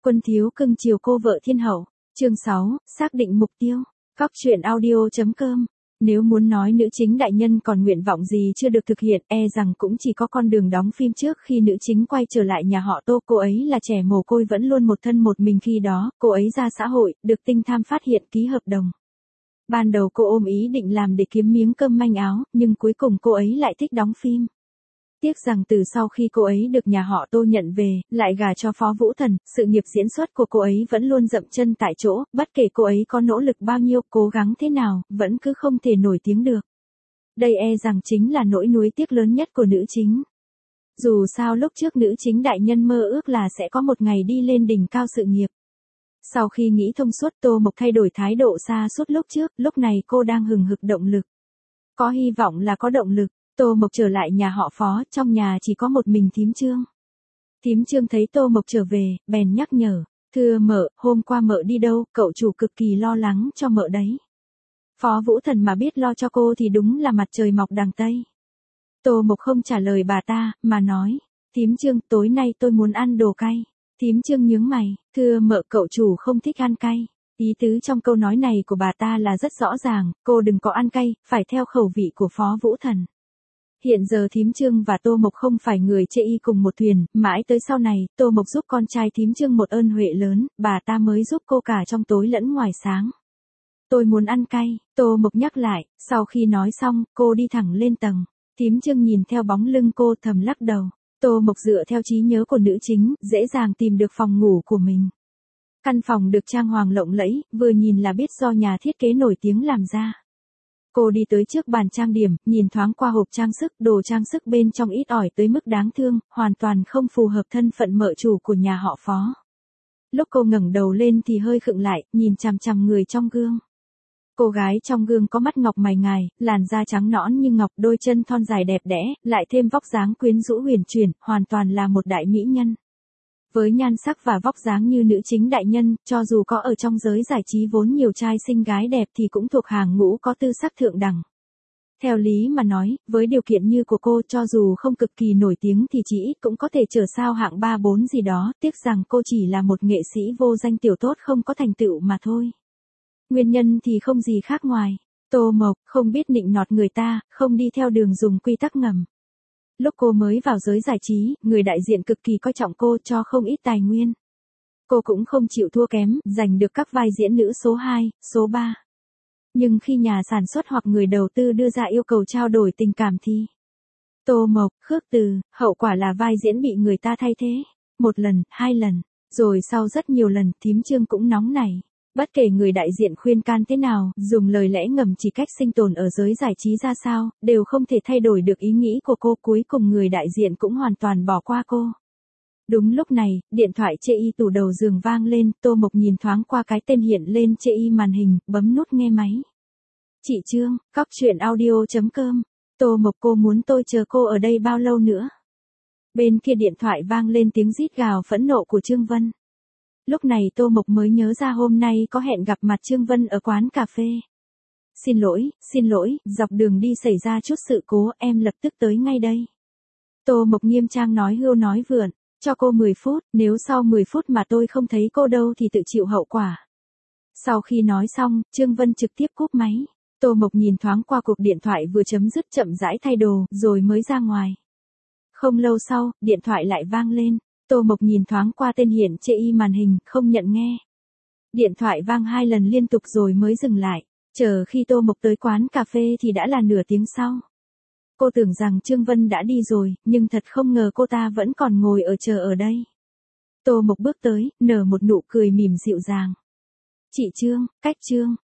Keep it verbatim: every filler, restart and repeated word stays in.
Quân thiếu cưng chiều cô vợ thiên hậu. Chương sáu, xác định mục tiêu. Cóc truyện audio.com. Nếu muốn nói nữ chính đại nhân còn nguyện vọng gì chưa được thực hiện, e rằng cũng chỉ có con đường đóng phim trước khi nữ chính quay trở lại nhà họ Tô. Cô ấy là trẻ mồ côi vẫn luôn một thân một mình khi đó, cô ấy ra xã hội, được tinh tham phát hiện ký hợp đồng. Ban đầu cô ôm ý định làm để kiếm miếng cơm manh áo, nhưng cuối cùng cô ấy lại thích đóng phim. Tiếc rằng từ sau khi cô ấy được nhà họ Tô nhận về, lại gả cho Phó Vũ Thần, sự nghiệp diễn xuất của cô ấy vẫn luôn dậm chân tại chỗ, bất kể cô ấy có nỗ lực bao nhiêu, cố gắng thế nào, vẫn cứ không thể nổi tiếng được. Đây e rằng chính là nỗi nuối tiếc lớn nhất của nữ chính. Dù sao lúc trước nữ chính đại nhân mơ ước là sẽ có một ngày đi lên đỉnh cao sự nghiệp. Sau khi nghĩ thông suốt, Tô Mộc thay đổi thái độ xa suốt lúc trước, lúc này cô đang hừng hực động lực. Có hy vọng là có động lực. Tô Mộc trở lại nhà họ Phó, trong nhà chỉ có một mình thím Trương. Thím Trương thấy Tô Mộc trở về, bèn nhắc nhở, thưa mợ, hôm qua mợ đi đâu, cậu chủ cực kỳ lo lắng cho mợ đấy. Phó Vũ Thần mà biết lo cho cô thì đúng là mặt trời mọc đằng Tây. Tô Mộc không trả lời bà ta, mà nói, thím Trương, tối nay tôi muốn ăn đồ cay. Thím Trương nhướng mày, thưa mợ, cậu chủ không thích ăn cay. Ý tứ trong câu nói này của bà ta là rất rõ ràng, cô đừng có ăn cay, phải theo khẩu vị của Phó Vũ Thần. Hiện giờ thím Trương và Tô Mộc không phải người chê y cùng một thuyền, mãi tới sau này, Tô Mộc giúp con trai thím Trương một ơn huệ lớn, bà ta mới giúp cô cả trong tối lẫn ngoài sáng. Tôi muốn ăn cay, Tô Mộc nhắc lại, sau khi nói xong, cô đi thẳng lên tầng. Thím Trương nhìn theo bóng lưng cô thầm lắc đầu. Tô Mộc dựa theo trí nhớ của nữ chính, dễ dàng tìm được phòng ngủ của mình. Căn phòng được trang hoàng lộng lẫy, vừa nhìn là biết do nhà thiết kế nổi tiếng làm ra. Cô đi tới trước bàn trang điểm, nhìn thoáng qua hộp trang sức, đồ trang sức bên trong ít ỏi tới mức đáng thương, hoàn toàn không phù hợp thân phận mợ chủ của nhà họ Phó. Lúc cô ngẩng đầu lên thì hơi khựng lại, nhìn chằm chằm người trong gương. Cô gái trong gương có mắt ngọc mày ngài, làn da trắng nõn như ngọc, đôi chân thon dài đẹp đẽ, lại thêm vóc dáng quyến rũ huyền chuyển, hoàn toàn là một đại mỹ nhân. Với nhan sắc và vóc dáng như nữ chính đại nhân, cho dù có ở trong giới giải trí vốn nhiều trai xinh gái đẹp thì cũng thuộc hàng ngũ có tư sắc thượng đẳng. Theo lý mà nói, với điều kiện như của cô, cho dù không cực kỳ nổi tiếng thì chỉ ít cũng có thể trở sao hạng ba bốn gì đó, tiếc rằng cô chỉ là một nghệ sĩ vô danh tiểu tốt không có thành tựu mà thôi. Nguyên nhân thì không gì khác ngoài, Tô Mộc không biết nịnh nọt người ta, không đi theo đường dùng quy tắc ngầm. Lúc cô mới vào giới giải trí, người đại diện cực kỳ coi trọng cô, cho không ít tài nguyên. Cô cũng không chịu thua kém, giành được các vai diễn nữ số hai, số ba. Nhưng khi nhà sản xuất hoặc người đầu tư đưa ra yêu cầu trao đổi tình cảm thì Tô Mộc, khước từ, hậu quả là vai diễn bị người ta thay thế. Một lần, hai lần, rồi sau rất nhiều lần, thím Trương cũng nóng nảy. Bất kể người đại diện khuyên can thế nào, dùng lời lẽ ngầm chỉ cách sinh tồn ở giới giải trí ra sao, đều không thể thay đổi được ý nghĩ của cô. Cuối cùng người đại diện cũng hoàn toàn bỏ qua cô. Đúng lúc này, điện thoại chê y tủ đầu giường vang lên, Tô Mộc nhìn thoáng qua cái tên hiện lên chê y màn hình, bấm nút nghe máy. Chị Trương, cóc truyện audio.com. Tô Mộc, cô muốn tôi chờ cô ở đây bao lâu nữa? Bên kia điện thoại vang lên tiếng rít gào phẫn nộ của Trương Vân. Lúc này Tô Mộc mới nhớ ra hôm nay có hẹn gặp mặt Trương Vân ở quán cà phê. Xin lỗi, xin lỗi, dọc đường đi xảy ra chút sự cố, em lập tức tới ngay đây. Tô Mộc nghiêm trang nói hưu nói vượn, cho cô mười phút, nếu sau mười phút mà tôi không thấy cô đâu thì tự chịu hậu quả. Sau khi nói xong, Trương Vân trực tiếp cúp máy. Tô Mộc nhìn thoáng qua cuộc điện thoại vừa chấm dứt, chậm rãi thay đồ, rồi mới ra ngoài. Không lâu sau, điện thoại lại vang lên. Tô Mộc nhìn thoáng qua tên hiện chê y màn hình, không nhận nghe. Điện thoại vang hai lần liên tục rồi mới dừng lại. Chờ khi Tô Mộc tới quán cà phê thì đã là nửa tiếng sau. Cô tưởng rằng Trương Vân đã đi rồi, nhưng thật không ngờ cô ta vẫn còn ngồi ở chờ ở đây. Tô Mộc bước tới, nở một nụ cười mỉm dịu dàng. Chị Trương, cách Trương,